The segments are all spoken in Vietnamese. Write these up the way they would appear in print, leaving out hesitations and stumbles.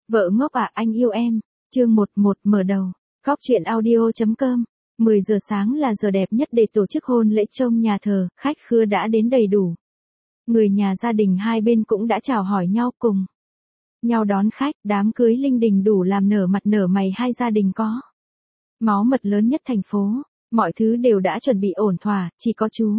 Vợ ngốc à, anh yêu em. Chương 11 mở đầu. Góc truyện audio.com. 10 giờ sáng là giờ đẹp nhất để tổ chức hôn lễ trong nhà thờ, khách khứa đã đến đầy đủ. Người nhà gia đình hai bên cũng đã chào hỏi nhau cùng nhau đón khách, đám cưới linh đình đủ làm nở mặt nở mày hai gia đình có. Máu mật lớn nhất thành phố, mọi thứ đều đã chuẩn bị ổn thỏa, chỉ có chú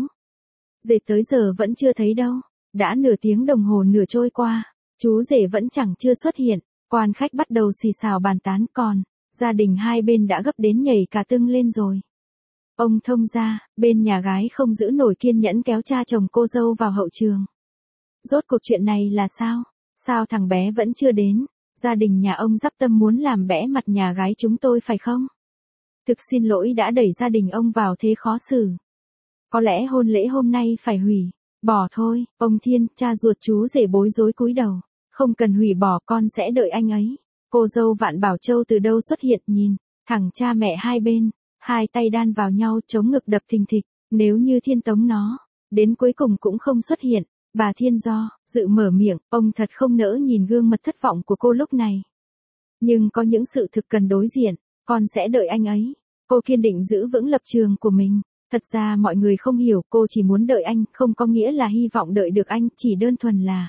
rể tới giờ vẫn chưa thấy đâu. Đã nửa tiếng đồng hồ nửa trôi qua, chú rể vẫn chẳng chưa xuất hiện, quan khách bắt đầu xì xào bàn tán còn, gia đình hai bên đã gấp đến nhảy cả tưng lên rồi. Ông thông gia, bên nhà gái không giữ nổi kiên nhẫn kéo cha chồng cô dâu vào hậu trường. Rốt cuộc chuyện này là sao? Sao thằng bé vẫn chưa đến? Gia đình nhà ông dắp tâm muốn làm bẽ mặt nhà gái chúng tôi phải không? Thực xin lỗi đã đẩy gia đình ông vào thế khó xử. Có lẽ hôn lễ hôm nay phải hủy. Bỏ thôi, ông Thiên, cha ruột chú rể bối rối cúi đầu. Không cần hủy bỏ, con sẽ đợi anh ấy. Cô dâu Vạn Bảo Châu từ đâu xuất hiện nhìn, thẳng cha mẹ hai bên, hai tay đan vào nhau chống ngực đập thình thịch. Nếu như Thiên tống nó, đến cuối cùng cũng không xuất hiện. Bà Thiên dự mở miệng, ông thật không nỡ nhìn gương mặt thất vọng của cô lúc này. Nhưng có những sự thực cần đối diện, con sẽ đợi anh ấy. Cô kiên định giữ vững lập trường của mình. Thật ra mọi người không hiểu, cô chỉ muốn đợi anh, không có nghĩa là hy vọng đợi được anh, chỉ đơn thuần là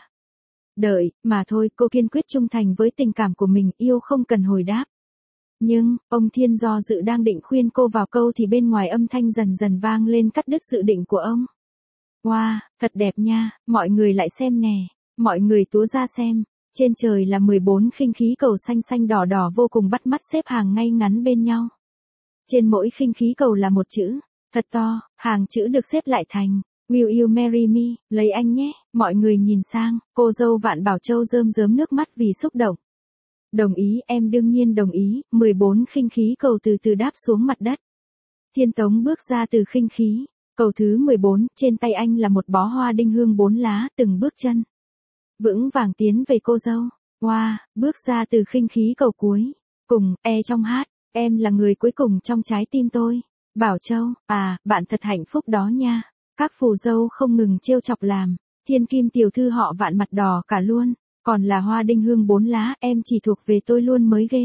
đợi, mà thôi. Cô kiên quyết trung thành với tình cảm của mình, yêu không cần hồi đáp. Nhưng, ông Thiên dự đang định khuyên cô vào câu thì bên ngoài âm thanh dần dần vang lên cắt đứt dự định của ông. Wow, thật đẹp nha, mọi người lại xem nè, mọi người túa ra xem. Trên trời là 14 khinh khí cầu xanh xanh đỏ đỏ vô cùng bắt mắt xếp hàng ngay ngắn bên nhau. Trên mỗi khinh khí cầu là một chữ, thật to, hàng chữ được xếp lại thành Will you marry me, lấy anh nhé. Mọi người nhìn sang, cô dâu Vạn Bảo Châu rơm rớm nước mắt vì xúc động. Đồng ý, em đương nhiên đồng ý. 14 khinh khí cầu từ từ đáp xuống mặt đất. Thiên Tống bước ra từ khinh khí cầu thứ 14, trên tay anh là một bó hoa đinh hương 4 lá, từng bước chân vững vàng tiến về cô dâu. Wow, bước ra từ khinh khí cầu cuối cùng, trong hát, em là người cuối cùng trong trái tim tôi. Bảo Châu, à, bạn thật hạnh phúc đó nha. Các phù dâu không ngừng trêu chọc làm. Thiên Kim tiểu thư họ Vạn mặt đỏ cả luôn. Còn là hoa đinh hương 4 lá, em chỉ thuộc về tôi luôn mới ghê.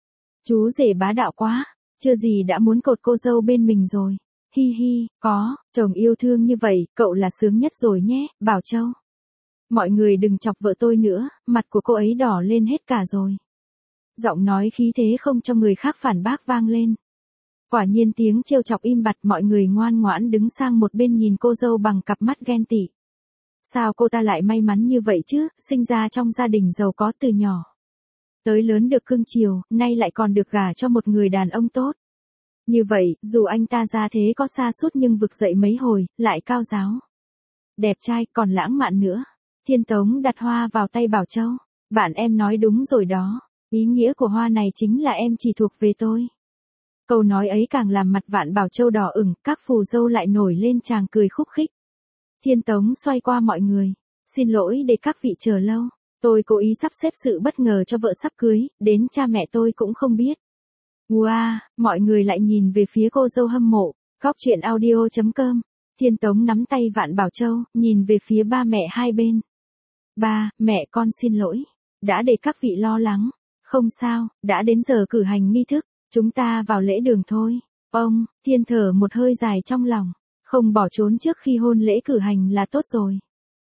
Chú rể bá đạo quá, chưa gì đã muốn cột cô dâu bên mình rồi. Hi hi, có, chồng yêu thương như vậy, cậu là sướng nhất rồi nhé, Bảo Châu. Mọi người đừng chọc vợ tôi nữa, mặt của cô ấy đỏ lên hết cả rồi. Giọng nói khí thế không cho người khác phản bác vang lên. Quả nhiên tiếng trêu chọc im bặt, mọi người ngoan ngoãn đứng sang một bên nhìn cô dâu bằng cặp mắt ghen tị. Sao cô ta lại may mắn như vậy chứ, sinh ra trong gia đình giàu có từ nhỏ tới lớn được cưng chiều, nay lại còn được gả cho một người đàn ông tốt. Như vậy, dù anh ta ra thế có sa sút nhưng vực dậy mấy hồi, lại cao giáo, đẹp trai, còn lãng mạn nữa. Thiên Tống đặt hoa vào tay Bảo Châu. Bạn em nói đúng rồi đó, ý nghĩa của hoa này chính là em chỉ thuộc về tôi. Câu nói ấy càng làm mặt Vạn Bảo Châu đỏ ửng, các phù dâu lại nổi lên tràng cười khúc khích. Thiên Tống xoay qua mọi người. Xin lỗi để các vị chờ lâu. Tôi cố ý sắp xếp sự bất ngờ cho vợ sắp cưới, đến cha mẹ tôi cũng không biết. Wow, mọi người lại nhìn về phía cô dâu hâm mộ. Góc truyện audio.com. Thiên Tống nắm tay Vạn Bảo Châu, nhìn về phía ba mẹ hai bên. Ba, mẹ con xin lỗi. Đã để các vị lo lắng. Không sao, đã đến giờ cử hành nghi thức. Chúng ta vào lễ đường thôi. Ông, Thiên thở một hơi dài trong lòng. Không bỏ trốn trước khi hôn lễ cử hành là tốt rồi.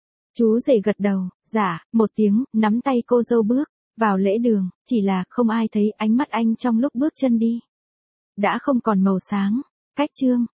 Chú rể gật đầu, dạ, một tiếng, nắm tay cô dâu bước vào lễ đường, chỉ là không ai thấy ánh mắt anh trong lúc bước chân đi. Đã không còn màu sáng. Cách chương